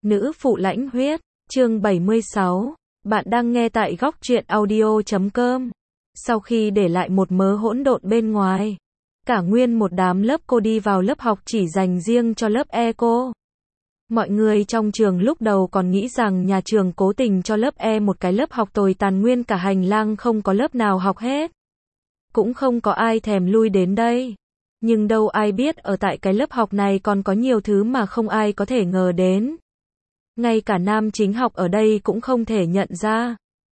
Nữ phụ lãnh huyết, chương 76. Bạn đang nghe tại góc truyện audio.com. Sau khi để lại một mớ hỗn độn bên ngoài, cả nguyên một đám lớp cô đi vào lớp học chỉ dành riêng cho lớp E cô. Mọi người trong trường lúc đầu còn nghĩ rằng nhà trường cố tình cho lớp E một cái lớp học tồi tàn, nguyên cả hành lang không có lớp nào học hết. Cũng không có ai thèm lui đến đây. Nhưng đâu ai biết ở tại cái lớp học này còn có nhiều thứ mà không ai có thể ngờ đến. Ngay cả nam chính học ở đây cũng không thể nhận ra.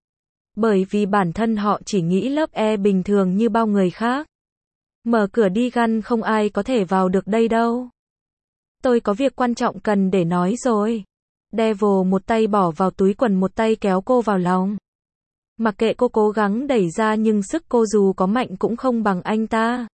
Bởi vì bản thân họ chỉ nghĩ lớp E bình thường như bao người khác. Mở cửa đi Gun, không ai có thể vào được đây đâu. Tôi có việc quan trọng cần để nói rồi. Devil một tay bỏ vào túi quần, một tay kéo cô vào lòng. Mặc kệ cô cố gắng đẩy ra nhưng sức cô dù có mạnh cũng không bằng anh ta.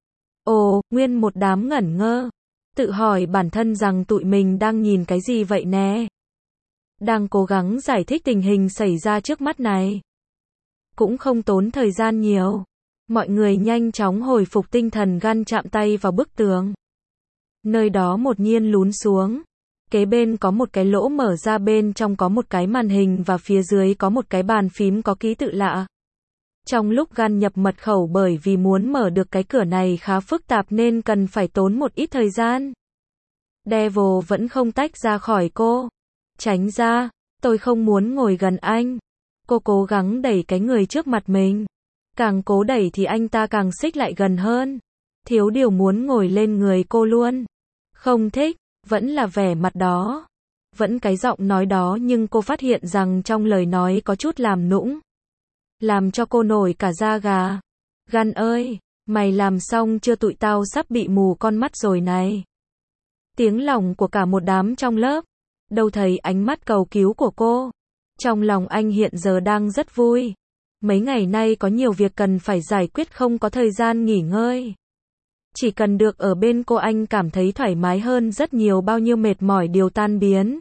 Ồ, nguyên một đám ngẩn ngơ. Tự hỏi bản thân rằng tụi mình đang nhìn cái gì vậy nè. Đang cố gắng giải thích tình hình xảy ra trước mắt này. Cũng không tốn thời gian nhiều. Mọi người nhanh chóng hồi phục tinh thần. Gun chạm tay vào bức tường. Nơi đó đột nhiên lún xuống. Kế bên có một cái lỗ mở ra, bên trong có một cái màn hình và phía dưới có một cái bàn phím có ký tự lạ. Trong lúc Gun nhập mật khẩu, bởi vì muốn mở được cái cửa này khá phức tạp nên cần phải tốn một ít thời gian. Devil vẫn không tách ra khỏi cô. Tránh ra, tôi không muốn ngồi gần anh. Cô cố gắng đẩy cái người trước mặt mình. Càng cố đẩy thì anh ta càng xích lại gần hơn. Thiếu điều muốn ngồi lên người cô luôn. Không thích, vẫn là vẻ mặt đó. Vẫn cái giọng nói đó, nhưng cô phát hiện rằng trong lời nói có chút làm nũng. Làm cho cô nổi cả da gà. Gun ơi, mày làm xong chưa, tụi tao sắp bị mù con mắt rồi này. Tiếng lòng của cả một đám trong lớp. Đâu thấy ánh mắt cầu cứu của cô. Trong lòng anh hiện giờ đang rất vui. Mấy ngày nay có nhiều việc cần phải giải quyết, không có thời gian nghỉ ngơi. Chỉ cần được ở bên cô anh cảm thấy thoải mái hơn rất nhiều, bao nhiêu mệt mỏi đều tan biến.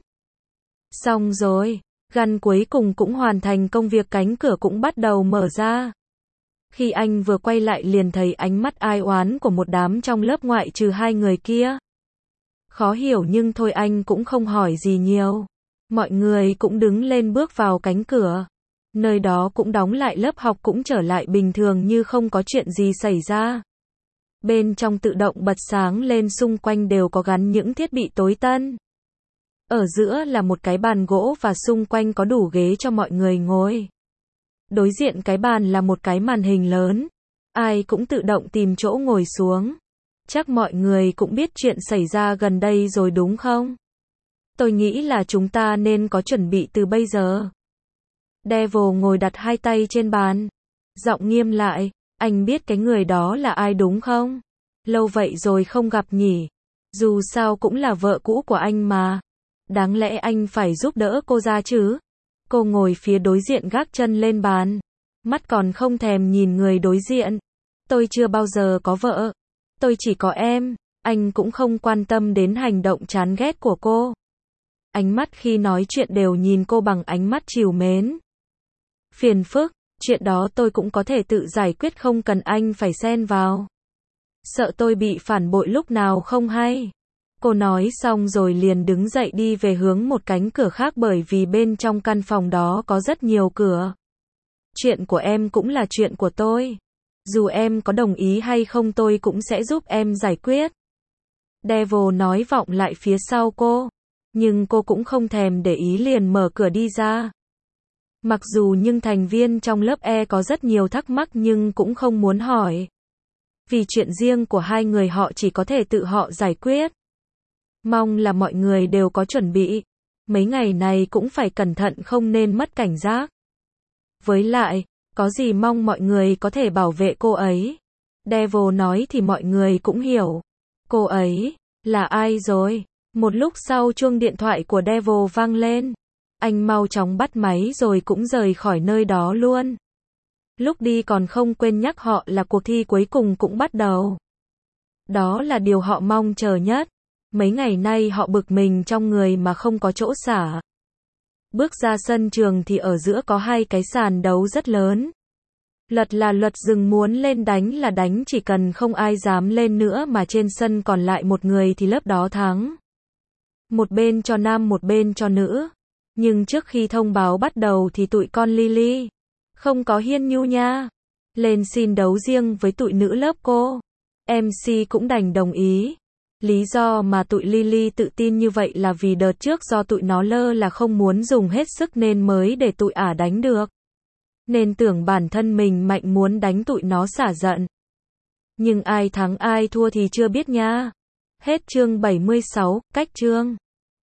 Xong rồi, Gun cuối cùng cũng hoàn thành công việc, cánh cửa cũng bắt đầu mở ra. Khi anh vừa quay lại liền thấy ánh mắt ai oán của một đám trong lớp ngoại trừ hai người kia. Khó hiểu nhưng thôi anh cũng không hỏi gì nhiều. Mọi người cũng đứng lên bước vào cánh cửa. Nơi đó cũng đóng lại, lớp học cũng trở lại bình thường như không có chuyện gì xảy ra. Bên trong tự động bật sáng lên, xung quanh đều có gắn những thiết bị tối tân. Ở giữa là một cái bàn gỗ và xung quanh có đủ ghế cho mọi người ngồi. Đối diện cái bàn là một cái màn hình lớn. Ai cũng tự động tìm chỗ ngồi xuống. Chắc mọi người cũng biết chuyện xảy ra gần đây rồi đúng không? Tôi nghĩ là chúng ta nên có chuẩn bị từ bây giờ. Devil ngồi đặt hai tay trên bàn. Giọng nghiêm lại. Anh biết cái người đó là ai đúng không? Lâu vậy rồi không gặp nhỉ? Dù sao cũng là vợ cũ của anh mà. Đáng lẽ anh phải giúp đỡ cô ra chứ? Cô ngồi phía đối diện gác chân lên bàn. Mắt còn không thèm nhìn người đối diện. Tôi chưa bao giờ có vợ. Tôi chỉ có em. Anh cũng không quan tâm đến hành động chán ghét của cô. Ánh mắt khi nói chuyện đều nhìn cô bằng ánh mắt trìu mến. Phiền phức, chuyện đó tôi cũng có thể tự giải quyết, không cần anh phải xen vào. Sợ tôi bị phản bội lúc nào không hay. Cô nói xong rồi liền đứng dậy đi về hướng một cánh cửa khác, bởi vì bên trong căn phòng đó có rất nhiều cửa. Chuyện của em cũng là chuyện của tôi. Dù em có đồng ý hay không tôi cũng sẽ giúp em giải quyết. Devil nói vọng lại phía sau cô. Nhưng cô cũng không thèm để ý, liền mở cửa đi ra. Mặc dù nhưng thành viên trong lớp E có rất nhiều thắc mắc nhưng cũng không muốn hỏi. Vì chuyện riêng của hai người họ chỉ có thể tự họ giải quyết. Mong là mọi người đều có chuẩn bị. Mấy ngày này cũng phải cẩn thận, không nên mất cảnh giác. Với lại, có gì mong mọi người có thể bảo vệ cô ấy. Devil nói thì mọi người cũng hiểu. Cô ấy là ai rồi? Một lúc sau chuông điện thoại của Devil vang lên. Anh mau chóng bắt máy rồi cũng rời khỏi nơi đó luôn. Lúc đi còn không quên nhắc họ là cuộc thi cuối cùng cũng bắt đầu. Đó là điều họ mong chờ nhất. Mấy ngày nay họ bực mình trong người mà không có chỗ xả. Bước ra sân trường thì ở giữa có hai cái sàn đấu rất lớn. Luật là luật, rừng muốn lên đánh là đánh, chỉ cần không ai dám lên nữa mà trên sân còn lại một người thì lớp đó thắng. Một bên cho nam một bên cho nữ. Nhưng trước khi thông báo bắt đầu thì tụi con Lily không có Hiên Nhu nha. Lên xin đấu riêng với tụi nữ lớp cô. MC cũng đành đồng ý. Lý do mà tụi Lily tự tin như vậy là vì đợt trước do tụi nó lơ là không muốn dùng hết sức nên mới để tụi ả đánh được. Nên tưởng bản thân mình mạnh muốn đánh tụi nó xả giận. Nhưng ai thắng ai thua thì chưa biết nha. Hết chương 76, cách chương.